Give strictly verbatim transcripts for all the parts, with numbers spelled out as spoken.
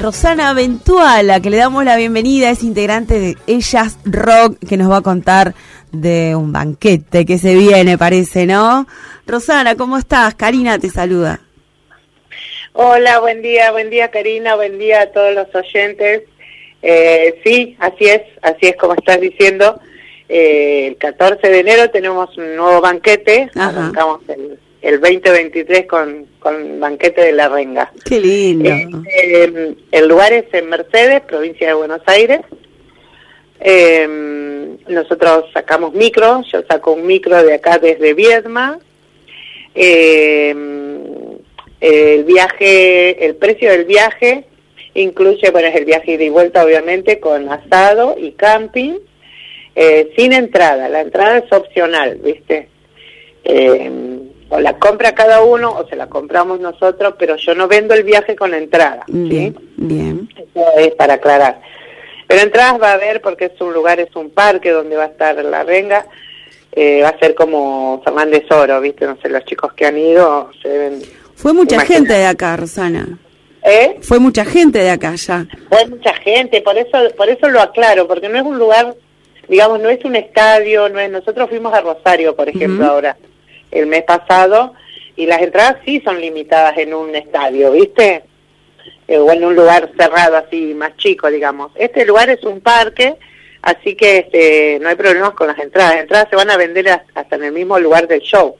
Rosana Ventuala, que le damos la bienvenida, es integrante de Ellas Rock, que nos va a contar de un banquete que se viene, parece, ¿no? Rosana, ¿cómo estás? Karina te saluda. Hola, buen día, buen día Karina, buen día a todos los oyentes. Eh, sí, así es, así es como estás diciendo. Eh, el catorce de enero tenemos un nuevo banquete. Ajá. Arrancamos el, el veinte veintitrés con, con banquete de la renga. Qué lindo. Eh, eh, el lugar es en Mercedes, provincia de Buenos Aires. Eh, nosotros sacamos micro, yo saco un micro de acá desde Viedma. Eh, el viaje, el precio del viaje incluye, bueno, es el viaje ida y vuelta obviamente con asado y camping. Eh, sin entrada, la entrada es opcional, ¿viste? Eh, o la compra cada uno o se la compramos nosotros, pero yo no vendo el viaje con entrada, ¿sí? Bien, bien. Eso es para aclarar. Pero entradas va a haber porque es un lugar, es un parque donde va a estar la renga, eh, va a ser como Fernández Oro, ¿viste? No sé, los chicos que han ido se deben... Fue mucha imaginar. gente de acá, Rosana. ¿Eh? Fue mucha gente de acá ya. Fue mucha gente, por eso, por eso lo aclaro, porque no es un lugar... Digamos, no es un estadio, no es... Nosotros fuimos a Rosario, por ejemplo, uh-huh. ahora, el mes pasado, y las entradas sí son limitadas en un estadio, ¿viste? Eh, o en un lugar cerrado así, más chico, digamos. Este lugar es un parque, así que este, no hay problemas con las entradas. Las entradas se van a vender hasta en el mismo lugar del show.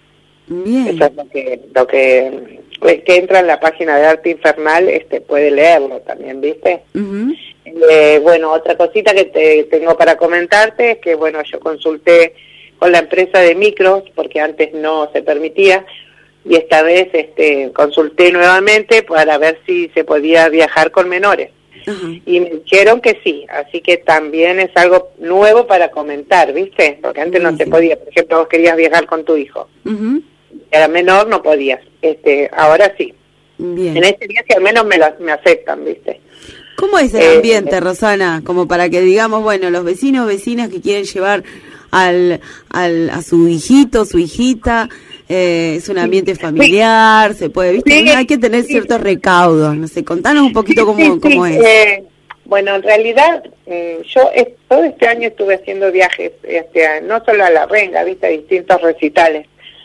Bien. Eso es lo que... Lo que el que entra en la página de Arte Infernal este puede leerlo también, ¿viste? Uh-huh. Eh, bueno, otra cosita que te tengo para comentarte es que, bueno, yo consulté con la empresa de micros, porque antes no se permitía, y esta vez este consulté nuevamente para ver si se podía viajar con menores. Uh-huh. Y me dijeron que sí, así que también es algo nuevo para comentar, ¿viste? Porque antes uh-huh. no se podía, por ejemplo, vos querías viajar con tu hijo. Uh-huh. Era menor, no podías. Este, ahora sí. Bien. En este viaje al menos me, lo, me aceptan, ¿viste? ¿Cómo es el ambiente, eh, Rosana? Como para que digamos, bueno, los vecinos, vecinas que quieren llevar al, al a su hijito, su hijita, eh, es un ambiente familiar, se puede, ¿viste? Sí, hay que tener sí. ciertos recaudos, no sé, contanos un poquito sí, cómo, sí, cómo sí. es. Eh, bueno, en realidad, eh, yo es, todo este año estuve haciendo viajes, este, no solo a la renga, ¿viste? A distintos recitales.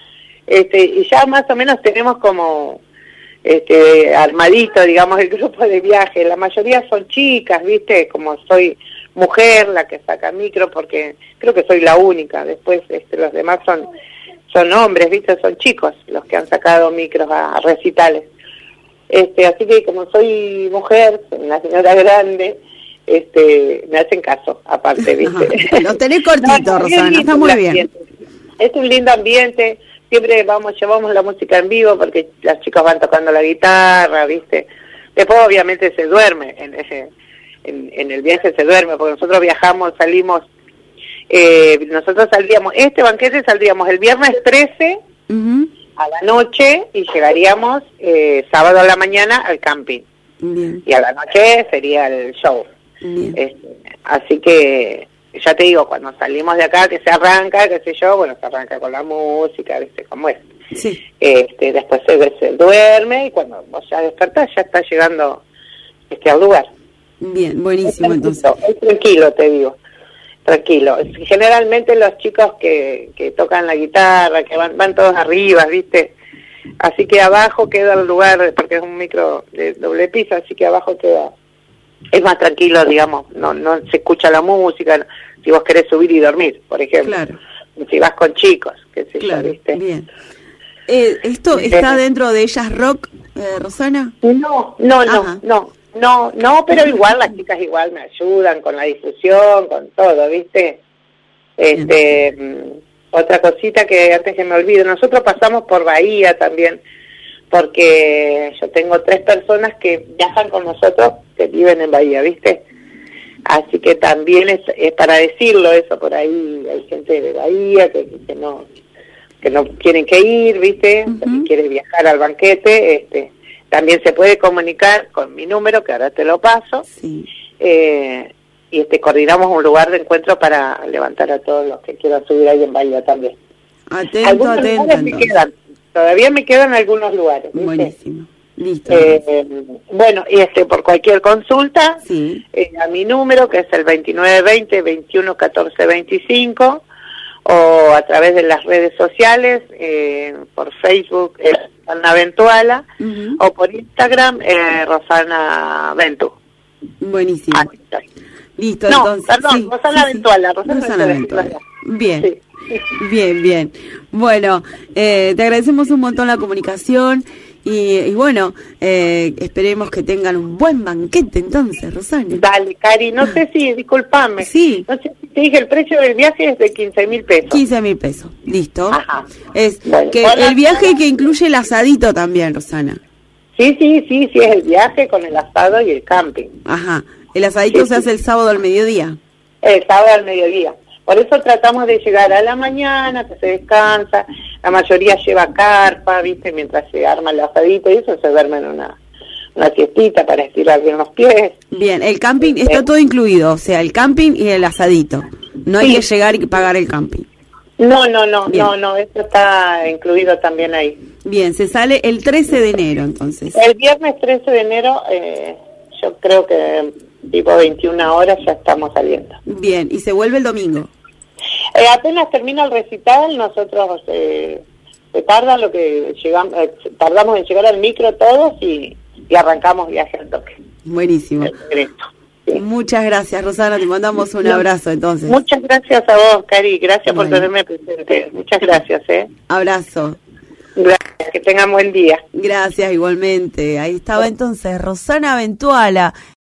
Este, y ya más o menos tenemos como este armadito, digamos, el grupo de viaje. La mayoría son chicas, ¿viste? Como soy mujer la que saca micro, porque creo que soy la única. Después este, los demás son son hombres, ¿viste? Son chicos los que han sacado micros a, a recitales. Este, así que como soy mujer, soy una señora grande, este, me hacen caso, aparte, ¿viste? Lo tenés cortito, no, Rosana, está muy bien. Es un lindo ambiente. Siempre vamos, llevamos la música en vivo porque las chicas van tocando la guitarra, ¿viste? Después obviamente se duerme, en ese en, en el viaje se duerme, porque nosotros viajamos, salimos, eh, nosotros saldríamos, este banquete saldríamos el viernes trece uh-huh. a la noche y llegaríamos eh, sábado a la mañana al camping. Bien. Y a la noche sería el show. Este, así que... Ya te digo, cuando salimos de acá, que se arranca, qué sé yo, bueno, se arranca con la música, ¿viste cómo es? Sí. Este, después se, se duerme y cuando vos ya despertás, ya está llegando este, al lugar. Bien, buenísimo, es entonces. Es tranquilo, te digo, tranquilo. Generalmente los chicos que, que tocan la guitarra, que van, van todos arriba, ¿viste? Así que abajo queda el lugar, porque es un micro de doble piso, así que abajo queda... Es más tranquilo, digamos, no no se escucha la música, no, si vos querés subir y dormir, por ejemplo. Claro. Si vas con chicos, qué sé claro, yo, ¿viste? Bien. Eh, ¿Esto eh, está dentro de Ellas Rock, eh, Rosana? No, no, no, no, no, no, pero igual las chicas igual me ayudan con la difusión, con todo, ¿viste? Este, bien. Otra cosita que antes que me olvide, nosotros pasamos por Bahía también, porque yo tengo tres personas que viajan con nosotros que viven en Bahía, ¿viste? Así que también es, es para decirlo eso, por ahí hay gente de Bahía que, que no que no quieren que ir, ¿viste? Uh-huh. Si quieres viajar al banquete, este también se puede comunicar con mi número, que ahora te lo paso, sí. eh, y este coordinamos un lugar de encuentro para levantar a todos los que quieran subir ahí en Bahía también. Atento, atento. Me quedan, todavía me quedan algunos lugares, ¿viste? Buenísimo. Listo. Eh, bueno, y este por cualquier consulta, sí. eh, a mi número, que es el veintinueve veinte, veintiuno catorce veinticinco, o a través de las redes sociales, eh, por Facebook, eh, Rosana Ventuala, uh-huh. o por Instagram, eh, Rosana Ventu. Buenísimo. Ahí está. Listo, no, entonces. perdón, sí, Rosana sí, Ventuala. Sí. Rosana, Rosana Ventuala. Ventuala. Bien. Sí. Bien, bien. Bueno, eh, te agradecemos un montón la comunicación y, y bueno, eh, esperemos que tengan un buen banquete entonces, Rosana. Dale, Cari, no sé si, discúlpame, sí. no sé si te dije, el precio del viaje es de quince mil pesos. quince mil pesos, listo. Ajá. Es bueno, que hola, el viaje que incluye el asadito también, Rosana. Sí, sí, sí, sí, es el viaje con el asado y el camping. Ajá, el asadito sí, se sí. hace el sábado al mediodía. El sábado al mediodía. Por eso tratamos de llegar a la mañana, que se descansa, la mayoría lleva carpa, ¿viste? Mientras se arma el asadito y eso se duerme en una, una siestita para estirar bien los pies. Bien, el camping ¿sí? está todo incluido, o sea, el camping y el asadito. No hay sí. que llegar y pagar el camping. No, no, no, bien. no, no, eso está incluido también ahí. Bien, se sale el trece de enero entonces. El viernes trece de enero, eh, yo creo que tipo veintiuna horas ya estamos saliendo. Bien, y se vuelve el domingo. Eh, apenas termina el recital, nosotros eh, se tarda lo que llegamos, eh, tardamos en llegar al micro todos y, y arrancamos viaje al toque. Buenísimo. Sí. Muchas gracias, Rosana, te mandamos un no, abrazo entonces. Muchas gracias a vos, Cari, gracias bueno. por tenerme presente. Muchas gracias, eh. Abrazo. Gracias, que tengan buen día. Gracias igualmente. Ahí estaba entonces Rosana Ventuala.